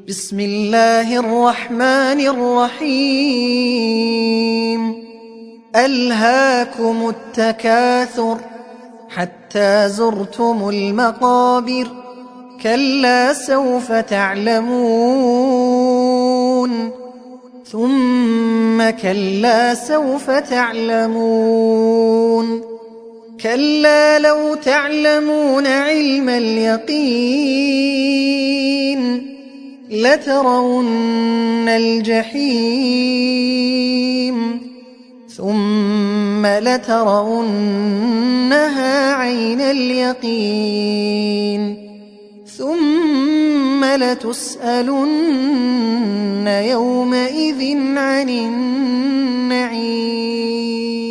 بسم الله الرحمن الرحيم ألهاكم التكاثر حتى زرتم المقابر كلا سوف تعلمون ثم كلا سوف تعلمون كلا لو تعلمون علم اليقين لترون الجحيم ثم لترونها عين اليقين ثم لتسألن يومئذ عن النعيم.